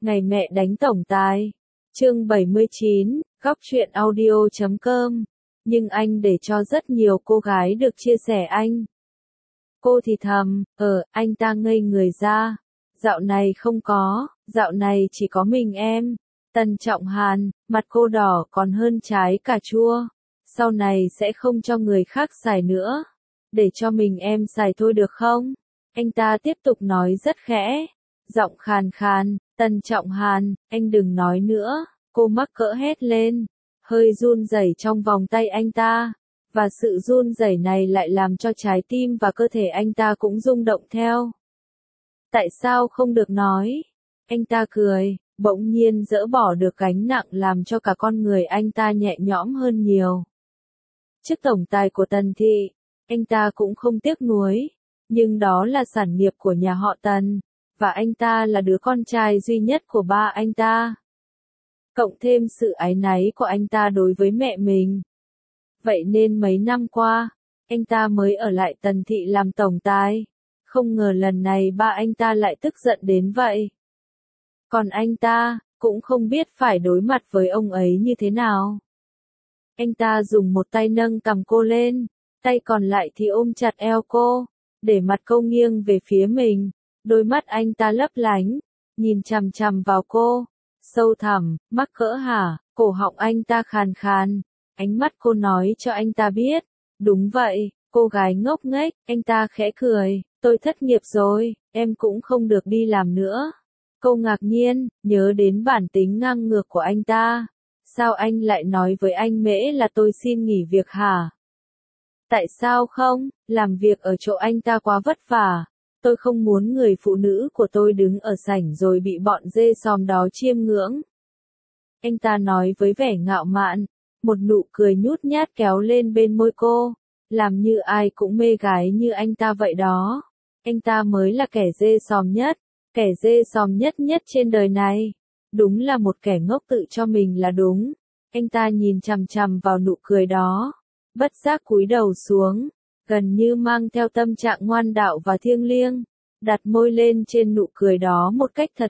Ngày mẹ đánh tổng tài. Chương 79, góc truyện audio.com. Nhưng anh để cho rất nhiều cô gái được chia sẻ anh. Cô thì thầm, anh ta ngây người ra. Dạo này không có, dạo này chỉ có mình em. Tần Trọng Hàn, mặt cô đỏ còn hơn trái cà chua. Sau này sẽ không cho người khác xài nữa. Để cho mình em xài thôi được không? Anh ta tiếp tục nói rất khẽ. Giọng khàn khàn, Tần Trọng Hàn, anh đừng nói nữa. Cô mắc cỡ hét lên, hơi run rẩy trong vòng tay anh ta. Và sự run rẩy này lại làm cho trái tim và cơ thể anh ta cũng rung động theo. Tại sao không được nói? Anh ta cười, bỗng nhiên dỡ bỏ được gánh nặng làm cho cả con người anh ta nhẹ nhõm hơn nhiều. Chức tổng tài của Tần thị, anh ta cũng không tiếc nuối, nhưng đó là sản nghiệp của nhà họ Tần, và anh ta là đứa con trai duy nhất của ba anh ta. Cộng thêm sự áy náy của anh ta đối với mẹ mình. Vậy nên mấy năm qua, anh ta mới ở lại Tần thị làm tổng tài. Không ngờ lần này ba anh ta lại tức giận đến vậy. Còn anh ta, cũng không biết phải đối mặt với ông ấy như thế nào. Anh ta dùng một tay nâng cằm cô lên, tay còn lại thì ôm chặt eo cô, để mặt cô nghiêng về phía mình. Đôi mắt anh ta lấp lánh, nhìn chằm chằm vào cô, sâu thẳm, mắc cỡ hả? Cổ họng anh ta khàn khàn, ánh mắt cô nói cho anh ta biết. Đúng vậy, cô gái ngốc nghếch. Anh ta khẽ cười, tôi thất nghiệp rồi, em cũng không được đi làm nữa. Cô ngạc nhiên, nhớ đến bản tính ngang ngược của anh ta. Sao anh lại nói với anh Mễ là tôi xin nghỉ việc hả? Tại sao không? Làm việc ở chỗ anh ta quá vất vả. Tôi không muốn người phụ nữ của tôi đứng ở sảnh rồi bị bọn dê xòm đó chiêm ngưỡng. Anh ta nói với vẻ ngạo mạn, một nụ cười nhút nhát kéo lên bên môi cô, làm như ai cũng mê gái như anh ta vậy đó. Anh ta mới là kẻ dê xòm nhất nhất trên đời này. Đúng là một kẻ ngốc tự cho mình là đúng. Anh ta nhìn chằm chằm vào nụ cười đó, bất giác cúi đầu xuống, gần như mang theo tâm trạng ngoan đạo và thiêng liêng, đặt môi lên trên nụ cười đó một cách thật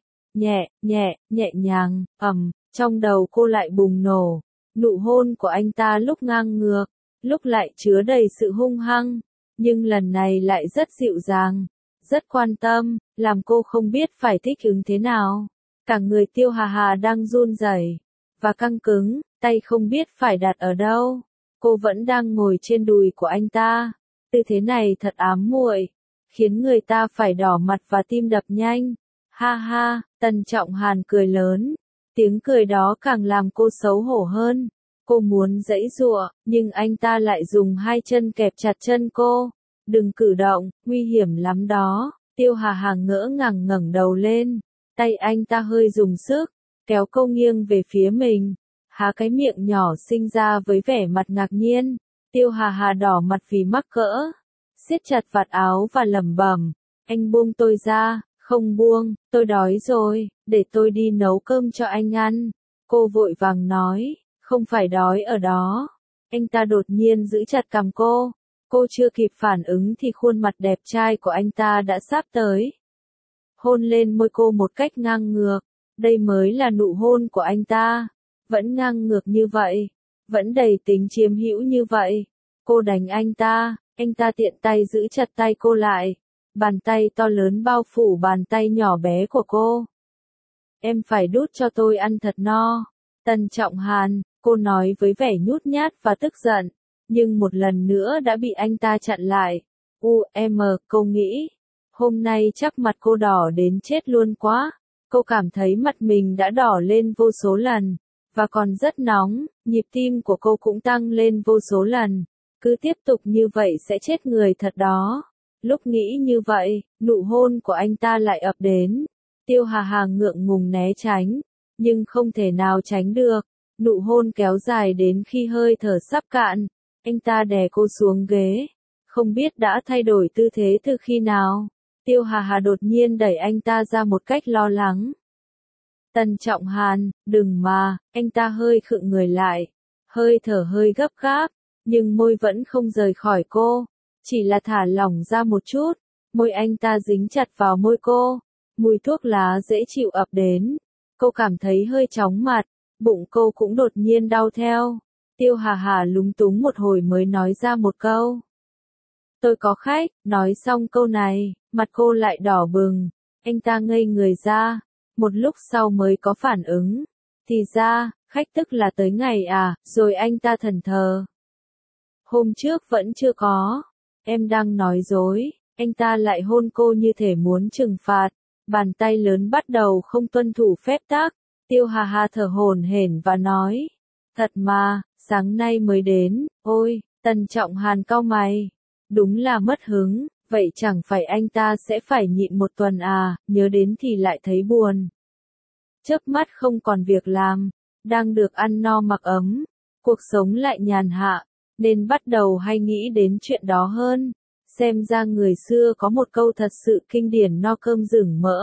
nhẹ nhàng, trong đầu cô lại bùng nổ. Nụ hôn của anh ta lúc ngang ngược, lúc lại chứa đầy sự hung hăng, nhưng lần này lại rất dịu dàng, rất quan tâm, làm cô không biết phải thích ứng thế nào. Cả người Tiêu Hà Hà đang run rẩy và căng cứng, tay không biết phải đặt ở đâu. Cô vẫn đang ngồi trên đùi của anh ta. Tư thế này thật ám muội, khiến người ta phải đỏ mặt và tim đập nhanh. Ha ha, Tần Trọng Hàn cười lớn. Tiếng cười đó càng làm cô xấu hổ hơn. Cô muốn giãy giụa, nhưng anh ta lại dùng hai chân kẹp chặt chân cô. Đừng cử động, nguy hiểm lắm đó. Tiêu Hà Hà ngỡ ngàng ngẩng đầu lên. Tay anh ta hơi dùng sức, kéo cô nghiêng về phía mình. Há cái miệng nhỏ xinh ra với vẻ mặt ngạc nhiên. Tiêu Hà Hà đỏ mặt vì mắc cỡ, siết chặt vạt áo và lẩm bẩm, anh buông tôi ra. Không buông, tôi đói rồi, để tôi đi nấu cơm cho anh ăn. Cô vội vàng nói, không phải đói ở đó. Anh ta đột nhiên giữ chặt cằm cô. Cô chưa kịp phản ứng thì khuôn mặt đẹp trai của anh ta đã sắp tới. Hôn lên môi cô một cách ngang ngược. Đây mới là nụ hôn của anh ta. Vẫn ngang ngược như vậy. Vẫn đầy tính chiếm hữu như vậy. Cô đánh anh ta tiện tay giữ chặt tay cô lại. Bàn tay to lớn bao phủ bàn tay nhỏ bé của cô. Em phải đút cho tôi ăn thật no. Tần Trọng Hàn, cô nói với vẻ nhút nhát và tức giận, nhưng một lần nữa đã bị anh ta chặn lại. Cô nghĩ, hôm nay chắc mặt cô đỏ đến chết luôn quá. Cô cảm thấy mặt mình đã đỏ lên vô số lần, và còn rất nóng, nhịp tim của cô cũng tăng lên vô số lần. Cứ tiếp tục như vậy sẽ chết người thật đó. Lúc nghĩ như vậy, nụ hôn của anh ta lại ập đến. Tiêu Hà Hà ngượng ngùng né tránh, nhưng không thể nào tránh được. Nụ hôn kéo dài đến khi hơi thở sắp cạn. Anh ta đè cô xuống ghế, không biết đã thay đổi tư thế từ khi nào. Tiêu Hà Hà đột nhiên đẩy anh ta ra một cách lo lắng. Tần Trọng Hàn, đừng mà. Anh ta hơi khựng người lại, hơi thở hơi gấp gáp, nhưng môi vẫn không rời khỏi cô. Chỉ là thả lỏng ra một chút, môi anh ta dính chặt vào môi cô. Mùi thuốc lá dễ chịu ập đến. Cô cảm thấy hơi chóng mặt, bụng cô cũng đột nhiên đau theo. Tiêu Hà Hà lúng túng một hồi mới nói ra một câu. Tôi có khách, nói xong câu này, mặt cô lại đỏ bừng. Anh ta ngây người ra, một lúc sau mới có phản ứng. Thì ra, khách tức là tới ngày à, rồi anh ta thẫn thờ. Hôm trước vẫn chưa có. Em đang nói dối, anh ta lại hôn cô như thể muốn trừng phạt. Bàn tay lớn bắt đầu không tuân thủ phép tắc. Tiêu Hà Hà thở hổn hển và nói. Thật mà, sáng nay mới đến, ôi, Tần Trọng Hàn cau mày. Đúng là mất hứng, vậy chẳng phải anh ta sẽ phải nhịn một tuần à, nhớ đến thì lại thấy buồn. Chớp mắt không còn việc làm, đang được ăn no mặc ấm, cuộc sống lại nhàn hạ, nên bắt đầu hay nghĩ đến chuyện đó hơn. Xem ra người xưa có một câu thật sự kinh điển no cơm rừng mỡ.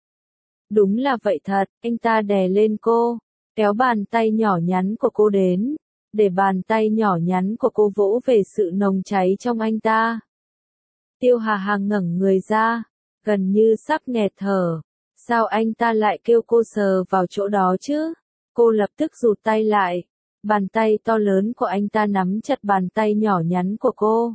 Đúng là vậy thật, anh ta đè lên cô, kéo bàn tay nhỏ nhắn của cô đến, để bàn tay nhỏ nhắn của cô vỗ về sự nồng cháy trong anh ta. Tiêu Hà Hà ngẩng người ra, gần như sắp nghẹt thở. Sao anh ta lại kêu cô sờ vào chỗ đó chứ? Cô lập tức rụt tay lại. Bàn tay to lớn của anh ta nắm chặt bàn tay nhỏ nhắn của cô.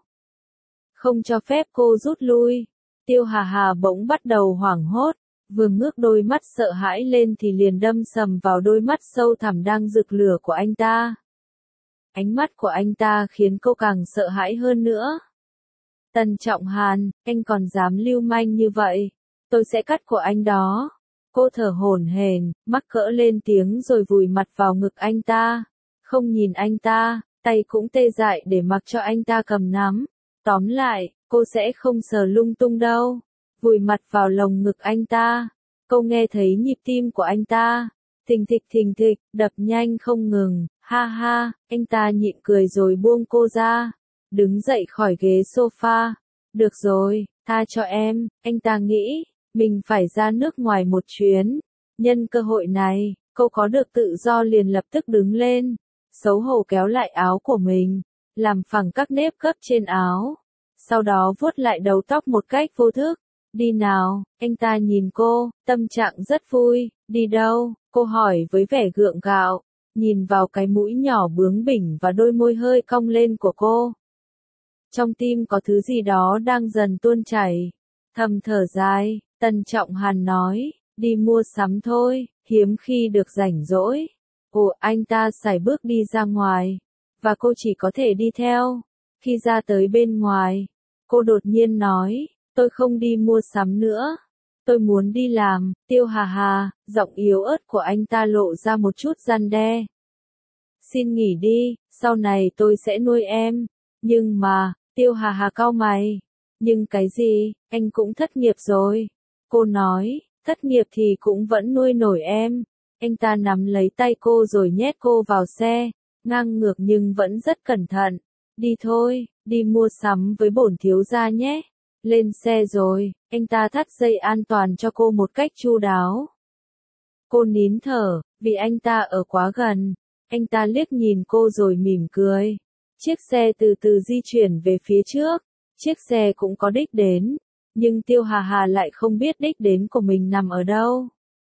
Không cho phép cô rút lui. Tiêu Hà Hà bỗng bắt đầu hoảng hốt. Vừa ngước đôi mắt sợ hãi lên thì liền đâm sầm vào đôi mắt sâu thẳm đang rực lửa của anh ta. Ánh mắt của anh ta khiến cô càng sợ hãi hơn nữa. Tần Trọng Hàn, anh còn dám lưu manh như vậy, tôi sẽ cắt cổ anh đó. Cô thở hổn hển, mắc cỡ lên tiếng rồi vùi mặt vào ngực anh ta. Không nhìn anh ta, tay cũng tê dại để mặc cho anh ta cầm nắm. Tóm lại, cô sẽ không sờ lung tung đâu. Vùi mặt vào lồng ngực anh ta. Cô nghe thấy nhịp tim của anh ta. Thình thịch, đập nhanh không ngừng. Ha ha, anh ta nhịn cười rồi buông cô ra. Đứng dậy khỏi ghế sofa. Được rồi, tha cho em, anh ta nghĩ. Mình phải ra nước ngoài một chuyến. Nhân cơ hội này, cô có được tự do liền lập tức đứng lên. Xấu hổ kéo lại áo của mình. Làm phẳng các nếp gấp trên áo. Sau đó vuốt lại đầu tóc một cách vô thức. Đi nào, anh ta nhìn cô, tâm trạng rất vui. Đi đâu? Cô hỏi với vẻ gượng gạo. Nhìn vào cái mũi nhỏ bướng bỉnh và đôi môi hơi cong lên của cô. Trong tim có thứ gì đó đang dần tuôn chảy. Thầm thở dài, Tần Trọng Hàn nói, đi mua sắm thôi, hiếm khi được rảnh rỗi. Ồ, anh ta sải bước đi ra ngoài, và cô chỉ có thể đi theo. Khi ra tới bên ngoài, cô đột nhiên nói, tôi không đi mua sắm nữa. Tôi muốn đi làm. Tiêu Hà Hà, giọng yếu ớt của anh ta lộ ra một chút gian đe. Xin nghỉ đi, sau này tôi sẽ nuôi em. Nhưng mà, Tiêu Hà Hà cau mày. Nhưng cái gì, anh cũng thất nghiệp rồi. Cô nói, thất nghiệp thì cũng vẫn nuôi nổi em. Anh ta nắm lấy tay cô rồi nhét cô vào xe, ngang ngược nhưng vẫn rất cẩn thận. Đi thôi, đi mua sắm với bổn thiếu gia nhé. Lên xe rồi, anh ta thắt dây an toàn cho cô một cách chu đáo. Cô nín thở, vì anh ta ở quá gần. Anh ta liếc nhìn cô rồi mỉm cười. Chiếc xe từ từ di chuyển về phía trước. Chiếc xe cũng có đích đến. Nhưng Tiêu Hà Hà lại không biết đích đến của mình nằm ở đâu.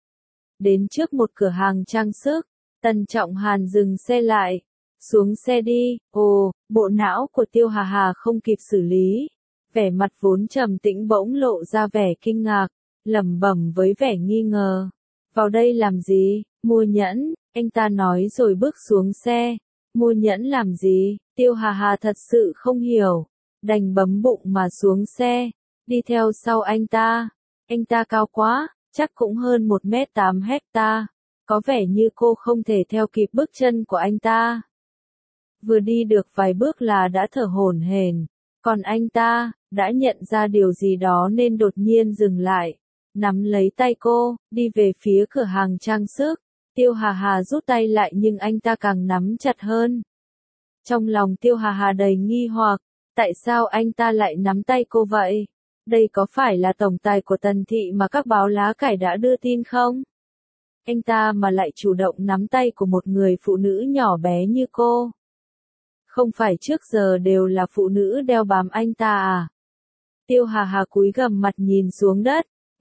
Đến trước một cửa hàng trang sức, Tần Trọng Hàn dừng xe lại. Xuống xe đi. Ồ, bộ não của Tiêu Hà Hà không kịp xử lý. Vẻ mặt vốn trầm tĩnh bỗng lộ ra vẻ kinh ngạc, lẩm bẩm với vẻ nghi ngờ. Vào đây làm gì? Mua nhẫn, anh ta nói rồi bước xuống xe. Mua nhẫn làm gì? Tiêu Hà Hà thật sự không hiểu. Đành bấm bụng mà xuống xe, đi theo sau anh ta. Anh ta cao quá, chắc cũng hơn 1,8 hecta. Có vẻ như cô không thể theo kịp bước chân của anh ta. Vừa đi được vài bước là đã thở hổn hển. Còn anh ta, đã nhận ra điều gì đó nên đột nhiên dừng lại. Nắm lấy tay cô, đi về phía cửa hàng trang sức. Tiêu Hà Hà rút tay lại nhưng anh ta càng nắm chặt hơn. Trong lòng Tiêu Hà Hà đầy nghi hoặc, tại sao anh ta lại nắm tay cô vậy? Đây có phải là tổng tài của Tần Thị mà các báo lá cải đã đưa tin không? Anh ta mà lại chủ động nắm tay của một người phụ nữ nhỏ bé như cô. Không phải trước giờ đều là phụ nữ đeo bám anh ta à? Tiêu Hà Hà cúi gằm mặt nhìn xuống đất,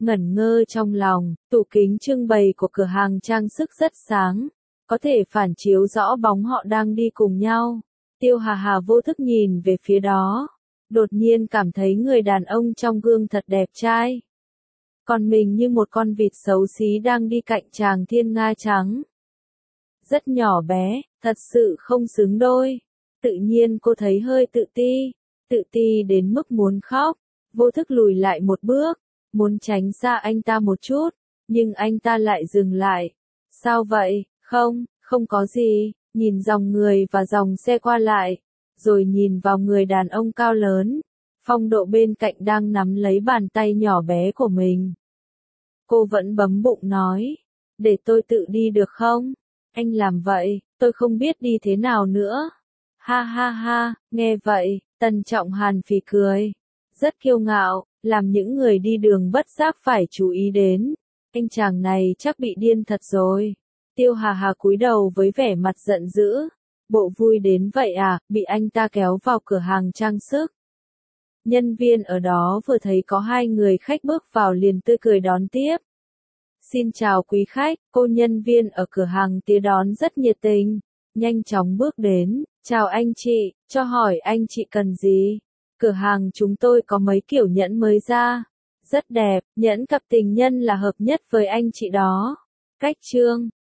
ngẩn ngơ trong lòng, tủ kính trưng bày của cửa hàng trang sức rất sáng, có thể phản chiếu rõ bóng họ đang đi cùng nhau. Tiêu Hà Hà vô thức nhìn về phía đó, đột nhiên cảm thấy người đàn ông trong gương thật đẹp trai. Còn mình như một con vịt xấu xí đang đi cạnh chàng thiên nga trắng. Rất nhỏ bé, thật sự không xứng đôi. Tự nhiên cô thấy hơi tự ti đến mức muốn khóc, vô thức lùi lại một bước, muốn tránh xa anh ta một chút, nhưng anh ta lại dừng lại. Sao vậy? Không có gì, nhìn dòng người và dòng xe qua lại, rồi nhìn vào người đàn ông cao lớn, phong độ bên cạnh đang nắm lấy bàn tay nhỏ bé của mình. Cô vẫn bấm bụng nói, để tôi tự đi được không? Anh làm vậy, tôi không biết đi thế nào nữa. Ha ha ha, nghe vậy, Tần Trọng Hàn phì cười. Rất kiêu ngạo, làm những người đi đường bất giác phải chú ý đến. Anh chàng này chắc bị điên thật rồi. Tiêu Hà Hà cúi đầu với vẻ mặt giận dữ. Bộ vui đến vậy à, bị anh ta kéo vào cửa hàng trang sức. Nhân viên ở đó vừa thấy có hai người khách bước vào liền tươi cười đón tiếp. Xin chào quý khách, cô nhân viên ở cửa hàng tiếp đón rất nhiệt tình, nhanh chóng bước đến, chào anh chị, cho hỏi anh chị cần gì? Cửa hàng chúng tôi có mấy kiểu nhẫn mới ra, rất đẹp, nhẫn cặp tình nhân là hợp nhất với anh chị đó. Cách trương,